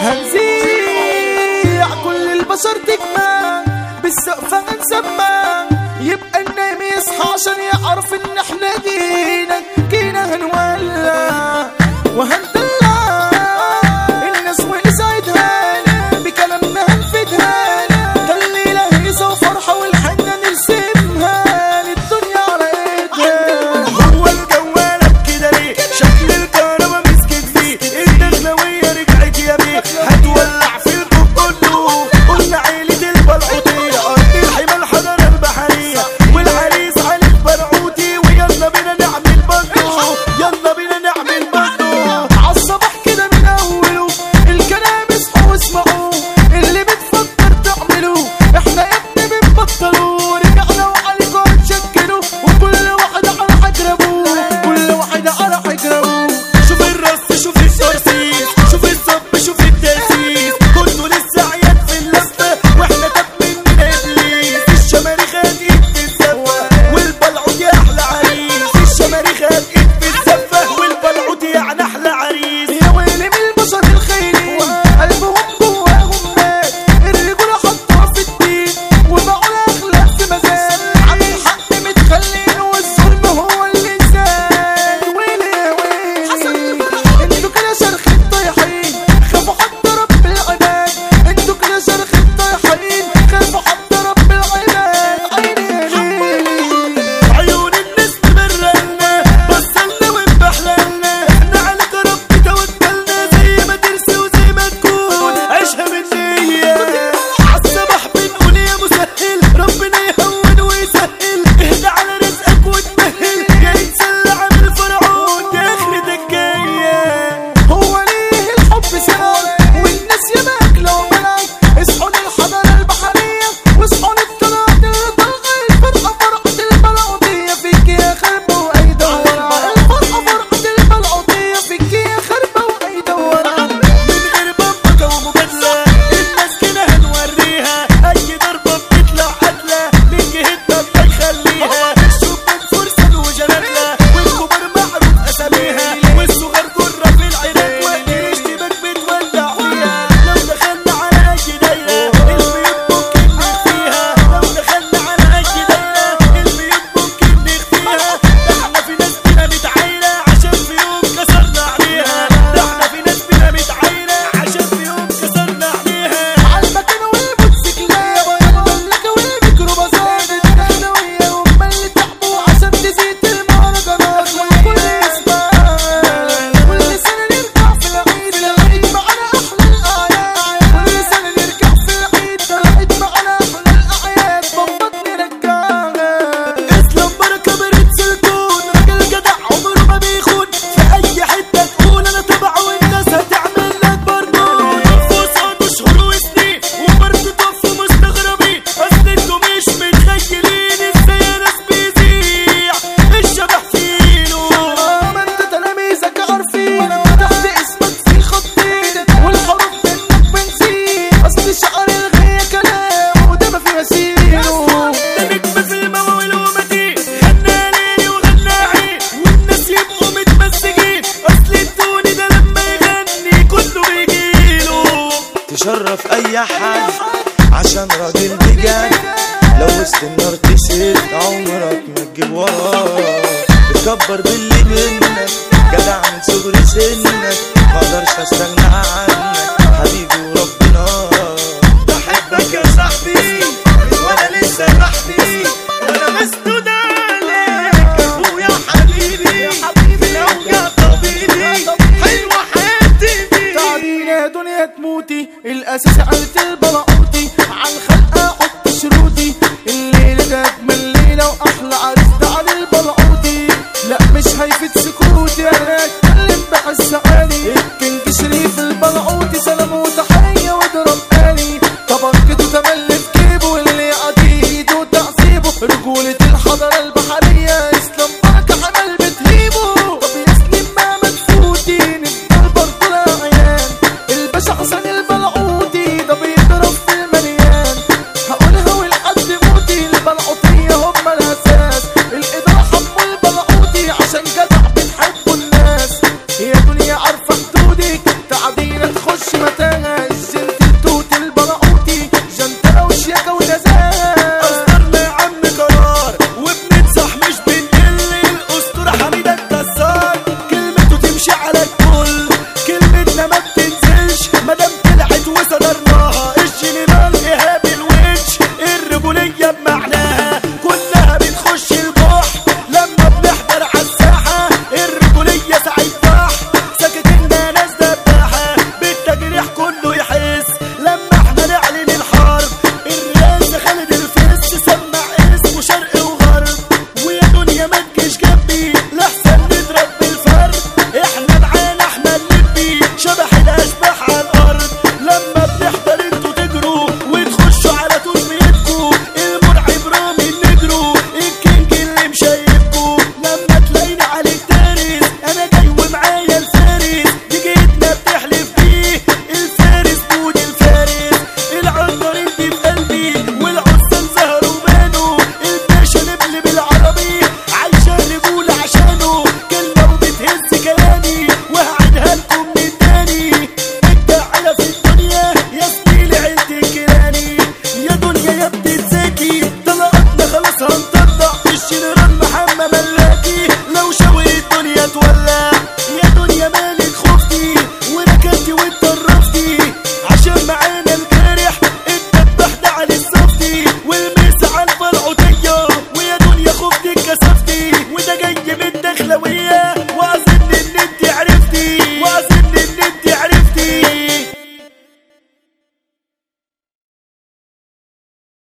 هنزيع كل البشر تجمع بالسقف هنسمع، يبقى النايم يصحى عشان يعرف ان احنا جينا هنولع وهندلع الناس ونسعدها بكلامنا هنفيدها، ده الليلة هيصة وفرحة والحنة نرسمها للدنيا على ايدها. هو الجوالك كده ليه؟ شكل الكهربا مسكت فيه، الدخلوية رجعت يا بيه هتولع في الكوب كله. قلنا عيلة البلعوطية أرض الحمى الحضارة البحرية، والعريس علي البرعوتي، ويلا بينا نعمل بندو، يلا بينا نعمل بندو. عالصباح كده من اوله الكلام اصحوا واسمعوا، اللي بتفكر تعملوا احنا ابني بنبطلوا، رجعنا وعليكم هنشكلوا وكل واحد على حجربه، كل واحد على حجربه. شوف الرص شوف الترسيس شوف الصب شوف التأسيس، كله لسه عيال في اللفة واحنا طب مننا ابليس. الشماريخ هتقيد في الزفة والبلعوت يا احلى عريس، الشماريخ هتقيد في الزفة والبلعوت يعني احلى عريس. يا ويلي من البشر الخاينين قلبهم جواهم مات، الرجولة حطوها في الدين وبقوا الاخلاق في مزاج، عن الحق متخلين والظلم هو اللي زاد. ويلي يا ويلي انتوا كده شرخين طايحين، خافوا حتى رب العباد، انتوا كده شرخين طايحين خافوا حتى رب العباد. عيني يا ليلي عيون الناس تبرقلنا بصلنا وانبحللنا، احنا عليك رب توكلنا، زي ما ترسي وزي ما تكون عيشها بالنية. عالصباح بنقول يا مسهل ربنا يهون ويسهل، اهدى على رزقك وتمهل، جاي تسلى عن الفرعون يا اخرتك جاية. هو ليه الحب سماء والناس ياما اكله وملك، اصحوا للحضاره البحريه واصحوا للطلعات الطلقه، الفرحه فرحه البلعوطيه فيك يا خربه وايده ورا، الفرحه فرحه البلعوطيه فيك يا خربه وايده ورا. من غير بمبكة ومجادلة الناس كده هنوريها، اي ضربة بتطلع قتلة من جهتنا بنخليها. شوف من فرسان وجنابلة والكبار معروف اساميها، والصغار جرة في العينات والاشتباك بتولع فيها. لو دخلنا على اي دايرة البيوت ممكن نخفيها، لو دخلنا على اي دايرة البيوت ممكن نخفيها. ده احنا في ناس بينا متعايرة عشان في يوم كسرنا عليها، ده احنا في ناس بينا متعايرة عشان في يوم كسرنا عليها. عالمكنه والموتوسيكلات والملاكه والميكروباصات، الدخلويه هم اللي تعبوا عشان تزيد المهرجانات، والكل يسمع كل سنه نرجع في العيد، العيد معانا احلى الاعياد، كل سنه نرجع في العيد، العيد معانا احلى الاعياد، بمبط نرجعها. اسلام بركة برنس الكون، راجل جدع عمره ما بيخون، في اي حتة تقول انا تبعه والناس هتعمل لك بردون. ترفوا شهور وسنين وبرضه تقفوا مستغربين، اصل انتوا مش متخيلين ازاي ناس بيذيع الشبح فينه. ما انت تلاميذك عارفين تحت اسمك في خطين، والحروف منك بنزين، اصل شعر الغية كلام وده ما في مسيره. ده نجم في المواويل ومتين، غنى ليلي وغنى عين والناس يبقوا متمزجين، اصل التوني ده لما يغني كله بيجيله. تشرف اي حد عشان راجل بجد، لو وسط النار تسد عمرك ما تجيب وراه، بتكبر باللي منك جدع من صغر سنك، مقدرش استغنى عنك حبيبي وربنا. بحبك يا صاحبي وانا لسه محبي، وانا مسدود عليك اخويا حبيبي، في الاوجع طبيبي حلوه حياتي بيك. تعبينا يا دنيا تموتي الاساس عيلة البلاء